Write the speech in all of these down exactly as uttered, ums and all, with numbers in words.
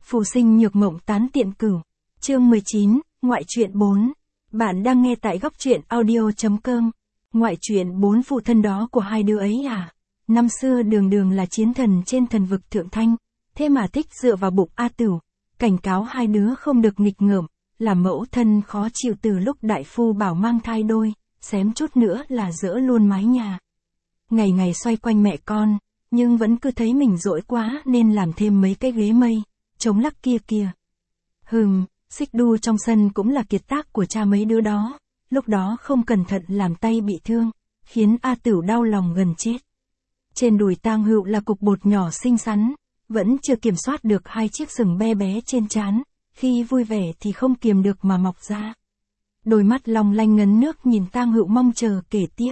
Phù sinh nhược mộng tán tiện cửu. Chương mười chín, ngoại truyện bốn. Bạn đang nghe tại góc truyện audio chấm com. Ngoại truyện bốn phụ thân đó của hai đứa ấy à? Năm xưa đường đường là chiến thần trên thần vực thượng thanh, thế mà thích dựa vào bụng A Tửu, cảnh cáo hai đứa không được nghịch ngợm, làm mẫu thân khó chịu từ lúc đại phu bảo mang thai đôi, xém chút nữa là dỡ luôn mái nhà. Ngày ngày xoay quanh mẹ con, nhưng vẫn cứ thấy mình dỗi quá nên làm thêm mấy cái ghế mây, chống lắc kia kìa. Hừm, xích đu trong sân cũng là kiệt tác của cha mấy đứa đó, lúc đó không cẩn thận làm tay bị thương, khiến A Tửu đau lòng gần chết. Trên đùi Tang Hựu là cục bột nhỏ xinh xắn, vẫn chưa kiểm soát được hai chiếc sừng be bé trên trán, khi vui vẻ thì không kiềm được mà mọc ra. Đôi mắt long lanh ngấn nước nhìn Tang Hựu mong chờ kể tiếp.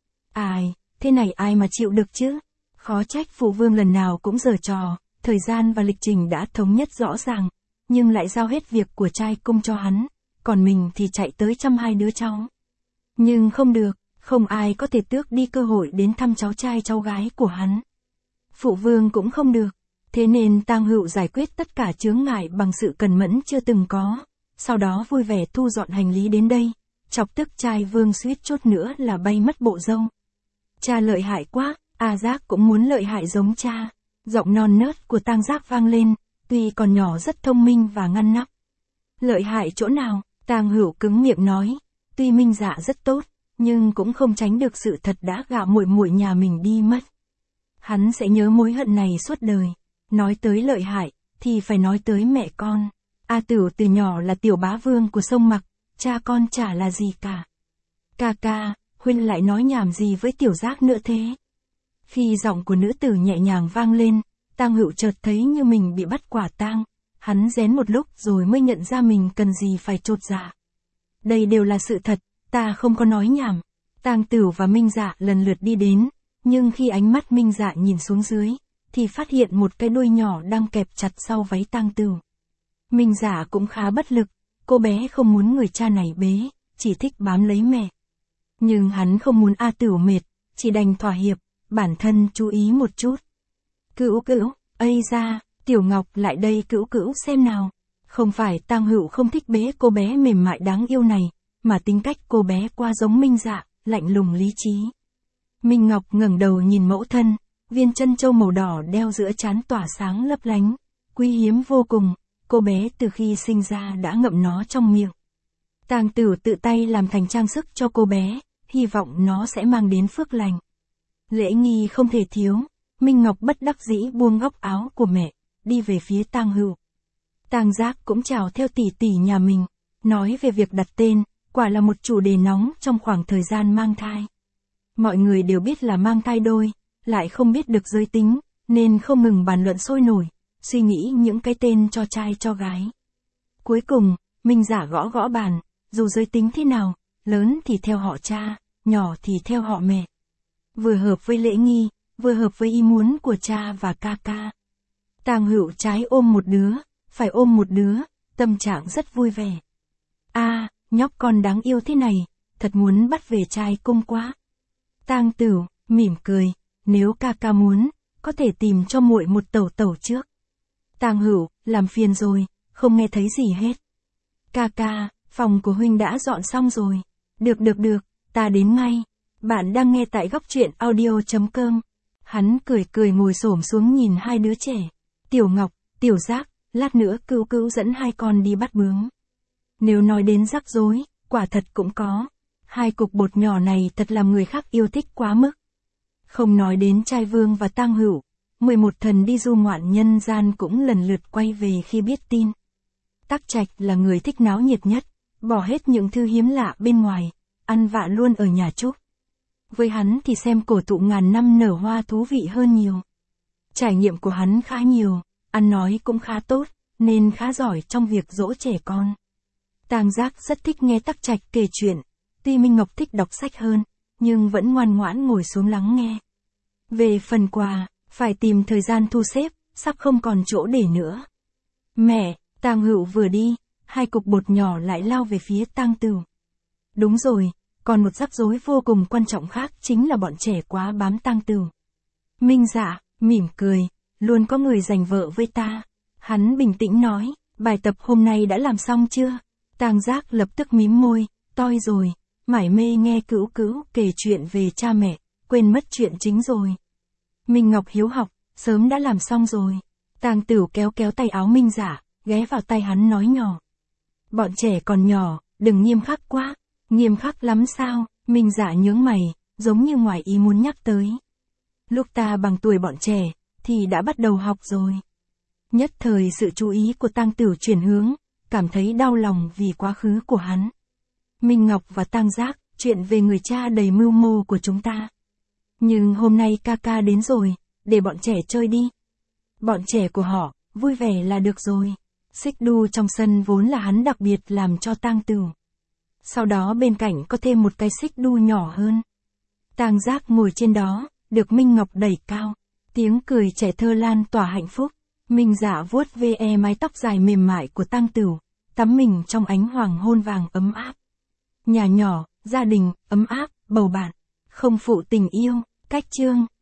Ai, thế này ai mà chịu được chứ? Khó trách phụ vương lần nào cũng giở trò, thời gian và lịch trình đã thống nhất rõ ràng, nhưng lại giao hết việc của trai cung cho hắn, còn mình thì chạy tới chăm hai đứa cháu. Nhưng không được, không ai có thể tước đi cơ hội đến thăm cháu trai cháu gái của hắn. Phụ vương cũng không được, thế nên Tang Hựu giải quyết tất cả chướng ngại bằng sự cẩn mẫn chưa từng có, sau đó vui vẻ thu dọn hành lý đến đây, chọc tức trai vương suýt chút nữa là bay mất bộ râu. Cha lợi hại quá, A Giác cũng muốn lợi hại giống cha. Giọng non nớt của Tang Giác vang lên, tuy còn nhỏ rất thông minh và ngăn nắp. Lợi hại chỗ nào? Tang Hựu cứng miệng nói, tuy Minh Dạ rất tốt, nhưng cũng không tránh được sự thật đã gả muội muội nhà mình đi mất. Hắn sẽ nhớ mối hận này suốt đời. Nói tới lợi hại, thì phải nói tới mẹ con. A Tửu từ nhỏ là tiểu bá vương của sông Mặc, cha con chả là gì cả. Ca ca, huynh lại nói nhảm gì với tiểu Giác nữa thế? Khi giọng của nữ tử nhẹ nhàng vang lên, Tang Hựu chợt thấy như mình bị bắt quả tang. Hắn rén một lúc rồi mới nhận ra mình cần gì phải chột dạ. Đây đều là sự thật, ta không có nói nhảm. Tang Tửu và Minh Dạ lần lượt đi đến, nhưng khi ánh mắt Minh Dạ nhìn xuống dưới, thì phát hiện một cái đuôi nhỏ đang kẹp chặt sau váy Tang Tửu. Minh Dạ cũng khá bất lực, cô bé không muốn người cha này bế, chỉ thích bám lấy mẹ. Nhưng hắn không muốn A Tửu mệt, chỉ đành thỏa hiệp, bản thân chú ý một chút. Cữu cữu, ây ra, Tiểu Ngọc lại đây cữu cữu xem nào. Không phải Tang Hựu không thích bế cô bé mềm mại đáng yêu này, mà tính cách cô bé qua giống Minh Dạ, lạnh lùng lý trí. Minh Ngọc ngẩng đầu nhìn mẫu thân, viên chân châu màu đỏ đeo giữa trán tỏa sáng lấp lánh, quý hiếm vô cùng, cô bé từ khi sinh ra đã ngậm nó trong miệng. Tang Tửu tự tay làm thành trang sức cho cô bé, hy vọng nó sẽ mang đến phước lành. Lễ nghi không thể thiếu, Minh Ngọc bất đắc dĩ buông góc áo của mẹ, đi về phía Tang Hựu. Tang Giác cũng chào theo tỷ tỷ nhà mình, nói về việc đặt tên, quả là một chủ đề nóng trong khoảng thời gian mang thai. Mọi người đều biết là mang thai đôi, lại không biết được giới tính, nên không ngừng bàn luận sôi nổi, suy nghĩ những cái tên cho trai cho gái. Cuối cùng, Minh Dạ gõ gõ bàn, dù giới tính thế nào, lớn thì theo họ cha, nhỏ thì theo họ mẹ. Vừa hợp với lễ nghi, vừa hợp với ý muốn của cha và ca ca. Tang Hựu trái ôm một đứa, phải ôm một đứa, tâm trạng rất vui vẻ. A, à, nhóc con đáng yêu thế này, thật muốn bắt về trai cung quá. Tang Tửu mỉm cười, nếu ca ca muốn, có thể tìm cho muội một tẩu tẩu trước. Tang Hựu, làm phiền rồi, không nghe thấy gì hết. Ca ca, phòng của huynh đã dọn xong rồi. Được được được, ta đến ngay. Bạn đang nghe tại góc truyện audio chấm com. Hắn cười cười ngồi xổm xuống nhìn hai đứa trẻ. Tiểu Ngọc, Tiểu Giác, lát nữa cữu cữu dẫn hai con đi bắt bướm. Nếu nói đến rắc rối, quả thật cũng có. Hai cục bột nhỏ này thật làm người khác yêu thích quá mức. Không nói đến trai vương và Tang Hựu, mười một thần đi du ngoạn nhân gian cũng lần lượt quay về khi biết tin. Tắc Trạch là người thích náo nhiệt nhất, bỏ hết những thứ hiếm lạ bên ngoài, ăn vạ luôn ở nhà Trúc. Với hắn thì xem cổ thụ ngàn năm nở hoa thú vị hơn nhiều. Trải nghiệm của hắn khá nhiều, ăn nói cũng khá tốt, nên khá giỏi trong việc dỗ trẻ con. Tang Giác rất thích nghe Tắc Trạch kể chuyện, tuy Minh Ngọc thích đọc sách hơn, nhưng vẫn ngoan ngoãn ngồi xuống lắng nghe. Về phần quà, phải tìm thời gian thu xếp, sắp không còn chỗ để nữa. Mẹ, Tang Hựu vừa đi, hai cục bột nhỏ lại lao về phía Tang Tửu. Đúng rồi, còn một rắc rối vô cùng quan trọng khác chính là bọn trẻ quá bám Tang Tửu. Minh Dạ mỉm cười, luôn có người giành vợ với ta. Hắn bình tĩnh nói, bài tập hôm nay đã làm xong chưa? Tang Giác lập tức mím môi, toi rồi, mải mê nghe Cữu Cữu kể chuyện về cha mẹ, quên mất chuyện chính rồi. Minh Ngọc hiếu học, sớm đã làm xong rồi. Tang Tửu kéo kéo tay áo Minh Dạ, ghé vào tay hắn nói nhỏ. Bọn trẻ còn nhỏ, đừng nghiêm khắc quá. Nghiêm khắc lắm sao? Minh Dạ nhướng mày, giống như ngoài ý muốn nhắc tới. Lúc ta bằng tuổi bọn trẻ, thì đã bắt đầu học rồi. Nhất thời sự chú ý của Tang Tửu chuyển hướng, cảm thấy đau lòng vì quá khứ của hắn. Minh Ngọc và Tang Giác, chuyện về người cha đầy mưu mô của chúng ta. Nhưng hôm nay ca ca đến rồi, để bọn trẻ chơi đi. Bọn trẻ của họ, vui vẻ là được rồi. Xích đu trong sân vốn là hắn đặc biệt làm cho Tang Tửu. Sau đó bên cạnh có thêm một cái xích đu nhỏ hơn. Tang Giác ngồi trên đó, được Minh Ngọc đẩy cao. Tiếng cười trẻ thơ lan tỏa hạnh phúc. Minh Dạ vuốt ve mái tóc dài mềm mại của Tang Tửu, tắm mình trong ánh hoàng hôn vàng ấm áp. Nhà nhỏ, gia đình, ấm áp, bầu bạn, không phụ tình yêu. Cách chương